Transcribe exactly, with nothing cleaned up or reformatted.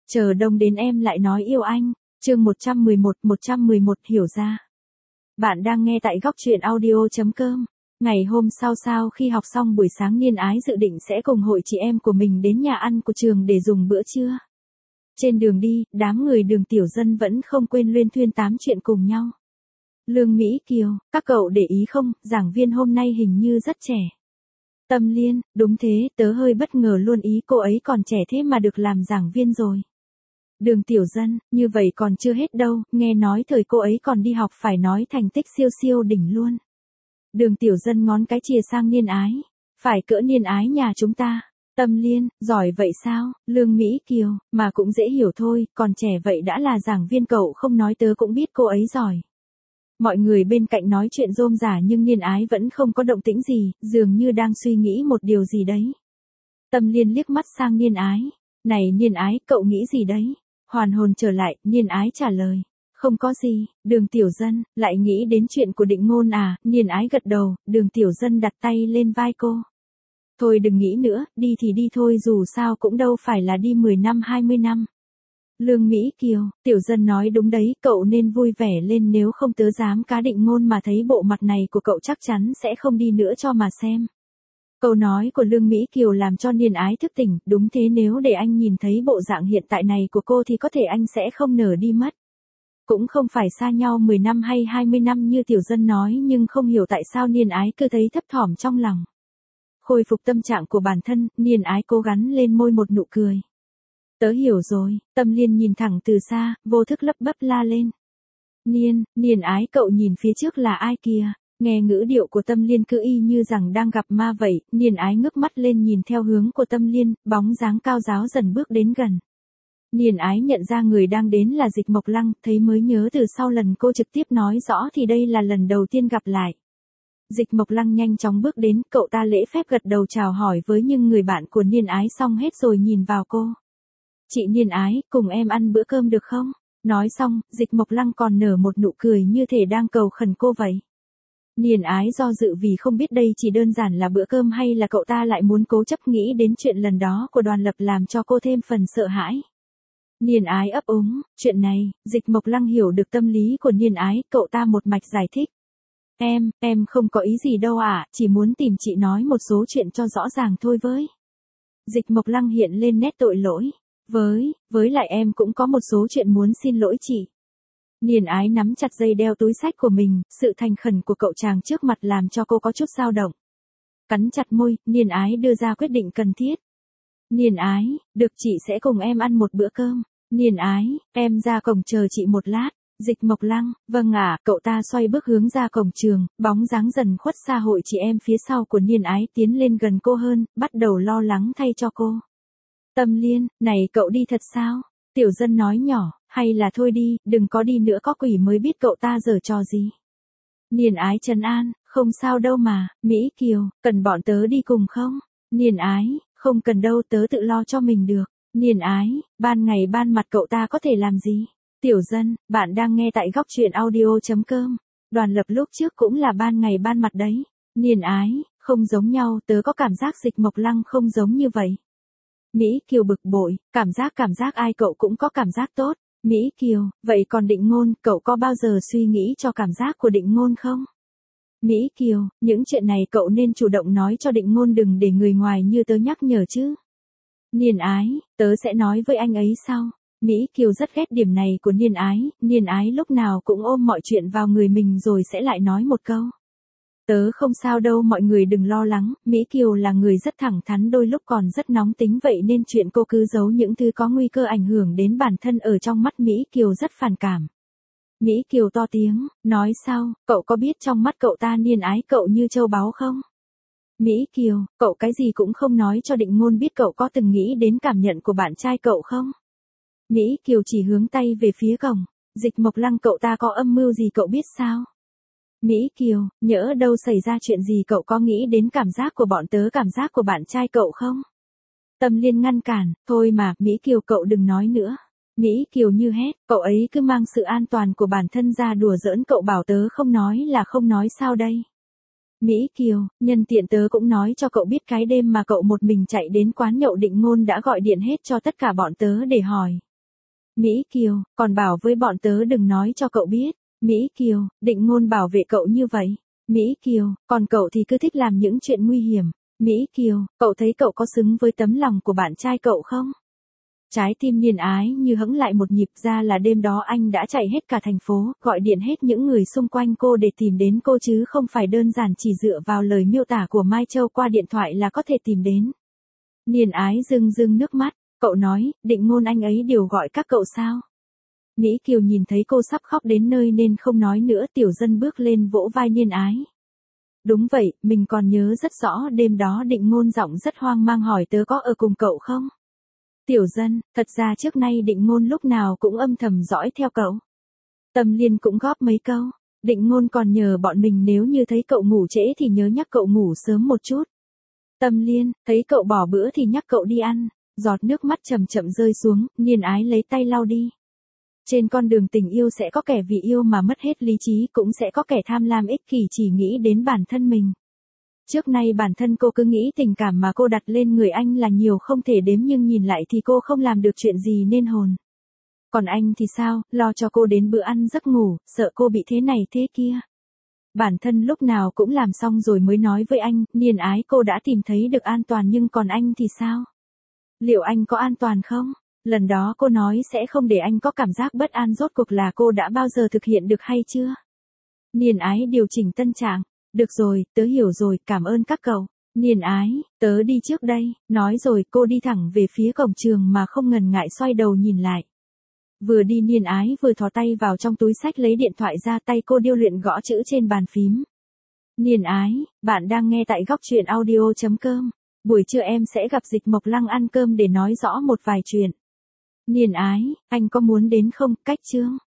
Chờ đông đến em lại nói yêu anh. Chương một trăm mười một, một trăm mười một hiểu ra. Bạn đang nghe tại góc truyện audio chấm com. Ngày hôm sau sau khi học xong buổi sáng Niên Ái dự định sẽ cùng hội chị em của mình đến nhà ăn của trường để dùng bữa trưa. Trên đường đi, đám người Đường Tiểu Dân vẫn không quên luyên thuyên tám chuyện cùng nhau. Lương Mỹ Kiều, các cậu để ý không, giảng viên hôm nay hình như rất trẻ. Tâm Liên, đúng thế, tớ hơi bất ngờ luôn ý cô ấy còn trẻ thế mà được làm giảng viên rồi. Đường Tiểu Dân, như vậy còn chưa hết đâu, nghe nói thời cô ấy còn đi học phải nói thành tích siêu siêu đỉnh luôn. Đường Tiểu Dân ngón cái chìa sang Niên Ái. Phải cỡ Niên Ái nhà chúng ta. Tâm Liên, giỏi vậy sao? Lương Mỹ Kiều, mà cũng dễ hiểu thôi, còn trẻ vậy đã là giảng viên cậu không nói tớ cũng biết cô ấy giỏi. Mọi người bên cạnh nói chuyện rôm rả nhưng Niên Ái vẫn không có động tĩnh gì, dường như đang suy nghĩ một điều gì đấy. Tâm Liên liếc mắt sang Niên Ái. Này Niên Ái, cậu nghĩ gì đấy? Hoàn hồn trở lại, Niên Ái trả lời. Không có gì, Đường Tiểu Dân, lại nghĩ đến chuyện của Định Ngôn à, Niên Ái gật đầu, Đường Tiểu Dân đặt tay lên vai cô. Thôi đừng nghĩ nữa, đi thì đi thôi dù sao cũng đâu phải là đi mười năm hai mươi năm. Lương Mỹ Kiều, Tiểu Dân nói đúng đấy, cậu nên vui vẻ lên nếu không tớ dám cá Định Ngôn mà thấy bộ mặt này của cậu chắc chắn sẽ không đi nữa cho mà xem. Câu nói của Lương Mỹ Kiều làm cho Niên Ái thức tỉnh, đúng thế nếu để anh nhìn thấy bộ dạng hiện tại này của cô thì có thể anh sẽ không nở đi mất. Cũng không phải xa nhau mười năm hay hai mươi năm như Tiểu Dân nói nhưng không hiểu tại sao Niên Ái cứ thấy thấp thỏm trong lòng. Khôi phục tâm trạng của bản thân, Niên Ái cố gắng lên môi một nụ cười. Tớ hiểu rồi, Tâm Liên nhìn thẳng từ xa, vô thức lắp bắp la lên. Niên, Niên Ái cậu nhìn phía trước là ai kìa? Nghe ngữ điệu của Tâm Liên cứ y như rằng đang gặp ma vậy, Niên Ái ngước mắt lên nhìn theo hướng của Tâm Liên, bóng dáng cao ráo dần bước đến gần. Niên Ái nhận ra người đang đến là Dịch Mộc Lăng, thấy mới nhớ từ sau lần cô trực tiếp nói rõ thì đây là lần đầu tiên gặp lại. Dịch Mộc Lăng nhanh chóng bước đến, cậu ta lễ phép gật đầu chào hỏi với những người bạn của Niên Ái xong hết rồi nhìn vào cô. Chị Niên Ái, cùng em ăn bữa cơm được không? Nói xong, Dịch Mộc Lăng còn nở một nụ cười như thể đang cầu khẩn cô vậy. Niên Ái do dự vì không biết đây chỉ đơn giản là bữa cơm hay là cậu ta lại muốn cố chấp nghĩ đến chuyện lần đó của Đoàn Lập làm cho cô thêm phần sợ hãi. Niên Ái ấp úng, chuyện này, Dịch Mộc Lăng hiểu được tâm lý của Niên Ái, cậu ta một mạch giải thích. Em, em không có ý gì đâu ạ, chỉ muốn tìm chị nói một số chuyện cho rõ ràng thôi với. Dịch Mộc Lăng hiện lên nét tội lỗi. Với, với lại em cũng có một số chuyện muốn xin lỗi chị. Niên Ái nắm chặt dây đeo túi xách của mình, sự thành khẩn của cậu chàng trước mặt làm cho cô có chút dao động. Cắn chặt môi, Niên Ái đưa ra quyết định cần thiết. Niên Ái, được chị sẽ cùng em ăn một bữa cơm. Niên Ái, em ra cổng chờ chị một lát. Dịch Mộc Lăng, vâng ạ, cậu ta xoay bước hướng ra cổng trường, bóng dáng dần khuất xa hội chị em phía sau của Niên Ái tiến lên gần cô hơn, bắt đầu lo lắng thay cho cô. Tâm Liên, này cậu đi thật sao? Tiểu Dân nói nhỏ, hay là thôi đi, đừng có đi nữa có quỷ mới biết cậu ta giở trò gì. Niên Ái trấn an, không sao đâu mà, Mỹ Kiều, cần bọn tớ đi cùng không? Niên Ái, không cần đâu tớ tự lo cho mình được. Niên Ái, ban ngày ban mặt cậu ta có thể làm gì? Tiểu Dân, bạn đang nghe tại góc truyện audio chấm com. Đoàn Lập lúc trước cũng là ban ngày ban mặt đấy. Niên Ái, không giống nhau, tớ có cảm giác Dịch Mộc Lăng không giống như vậy. Mỹ Kiều bực bội, cảm giác cảm giác ai cậu cũng có cảm giác tốt. Mỹ Kiều, vậy còn Định Ngôn, cậu có bao giờ suy nghĩ cho cảm giác của Định Ngôn không? Mỹ Kiều, những chuyện này cậu nên chủ động nói cho Định Ngôn đừng để người ngoài như tớ nhắc nhở chứ. Niên Ái, tớ sẽ nói với anh ấy sau. Mỹ Kiều rất ghét điểm này của Niên Ái, Niên Ái lúc nào cũng ôm mọi chuyện vào người mình rồi sẽ lại nói một câu. Tớ không sao đâu mọi người đừng lo lắng, Mỹ Kiều là người rất thẳng thắn đôi lúc còn rất nóng tính vậy nên chuyện cô cứ giấu những thứ có nguy cơ ảnh hưởng đến bản thân ở trong mắt Mỹ Kiều rất phản cảm. Mỹ Kiều to tiếng, nói sao, cậu có biết trong mắt cậu ta Niên Ái cậu như châu báu không? Mỹ Kiều, cậu cái gì cũng không nói cho Định Ngôn biết cậu có từng nghĩ đến cảm nhận của bạn trai cậu không? Mỹ Kiều chỉ hướng tay về phía cổng, Dịch Mộc Lăng cậu ta có âm mưu gì cậu biết sao? Mỹ Kiều, nhỡ đâu xảy ra chuyện gì cậu có nghĩ đến cảm giác của bọn tớ cảm giác của bạn trai cậu không? Tâm Liên ngăn cản, thôi mà, Mỹ Kiều cậu đừng nói nữa. Mỹ Kiều như hét, cậu ấy cứ mang sự an toàn của bản thân ra đùa giỡn cậu bảo tớ không nói là không nói sao đây? Mỹ Kiều, nhân tiện tớ cũng nói cho cậu biết cái đêm mà cậu một mình chạy đến quán nhậu Định Ngôn đã gọi điện hết cho tất cả bọn tớ để hỏi. Mỹ Kiều, còn bảo với bọn tớ đừng nói cho cậu biết. Mỹ Kiều, Định Ngôn bảo vệ cậu như vậy. Mỹ Kiều, còn cậu thì cứ thích làm những chuyện nguy hiểm. Mỹ Kiều, cậu thấy cậu có xứng với tấm lòng của bạn trai cậu không? Trái tim Niên Ái như hững lại một nhịp, ra là đêm đó anh đã chạy hết cả thành phố, gọi điện hết những người xung quanh cô để tìm đến cô chứ không phải đơn giản chỉ dựa vào lời miêu tả của Mai Châu qua điện thoại là có thể tìm đến. Niên Ái rưng rưng nước mắt, cậu nói, Định Ngôn anh ấy điều gọi các cậu sao? Mỹ Kiều nhìn thấy cô sắp khóc đến nơi nên không nói nữa, Tiểu Dân bước lên vỗ vai Niên Ái. Đúng vậy, mình còn nhớ rất rõ đêm đó Định Ngôn giọng rất hoang mang hỏi tớ có ở cùng cậu không? Tiểu Dân, thật ra trước nay Định Ngôn lúc nào cũng âm thầm dõi theo cậu. Tâm Liên cũng góp mấy câu, Định Ngôn còn nhờ bọn mình nếu như thấy cậu ngủ trễ thì nhớ nhắc cậu ngủ sớm một chút. Tâm Liên, thấy cậu bỏ bữa thì nhắc cậu đi ăn. Giọt nước mắt chậm chậm rơi xuống, Niên Ái lấy tay lau đi. Trên con đường tình yêu sẽ có kẻ vì yêu mà mất hết lý trí, cũng sẽ có kẻ tham lam ích kỷ chỉ nghĩ đến bản thân mình. Trước nay bản thân cô cứ nghĩ tình cảm mà cô đặt lên người anh là nhiều không thể đếm, nhưng nhìn lại thì cô không làm được chuyện gì nên hồn. Còn anh thì sao, lo cho cô đến bữa ăn giấc ngủ, sợ cô bị thế này thế kia. Bản thân lúc nào cũng làm xong rồi mới nói với anh, Niên Ái cô đã tìm thấy được an toàn, nhưng còn anh thì sao? Liệu anh có an toàn không? Lần đó cô nói sẽ không để anh có cảm giác bất an, rốt cuộc là cô đã bao giờ thực hiện được hay chưa? Niên Ái điều chỉnh tâm trạng. Được rồi, tớ hiểu rồi, cảm ơn các cậu. Niên Ái, tớ đi trước đây. Nói rồi cô đi thẳng về phía cổng trường mà không ngần ngại xoay đầu nhìn lại. Vừa đi Niên Ái vừa thò tay vào trong túi xách lấy điện thoại ra, tay cô điêu luyện gõ chữ trên bàn phím. Niên Ái, bạn đang nghe tại góc truyện audio chấm com. Buổi trưa em sẽ gặp Dịch Mộc Lăng ăn cơm để nói rõ một vài chuyện. Niên Ái, anh có muốn đến không? Cách chương.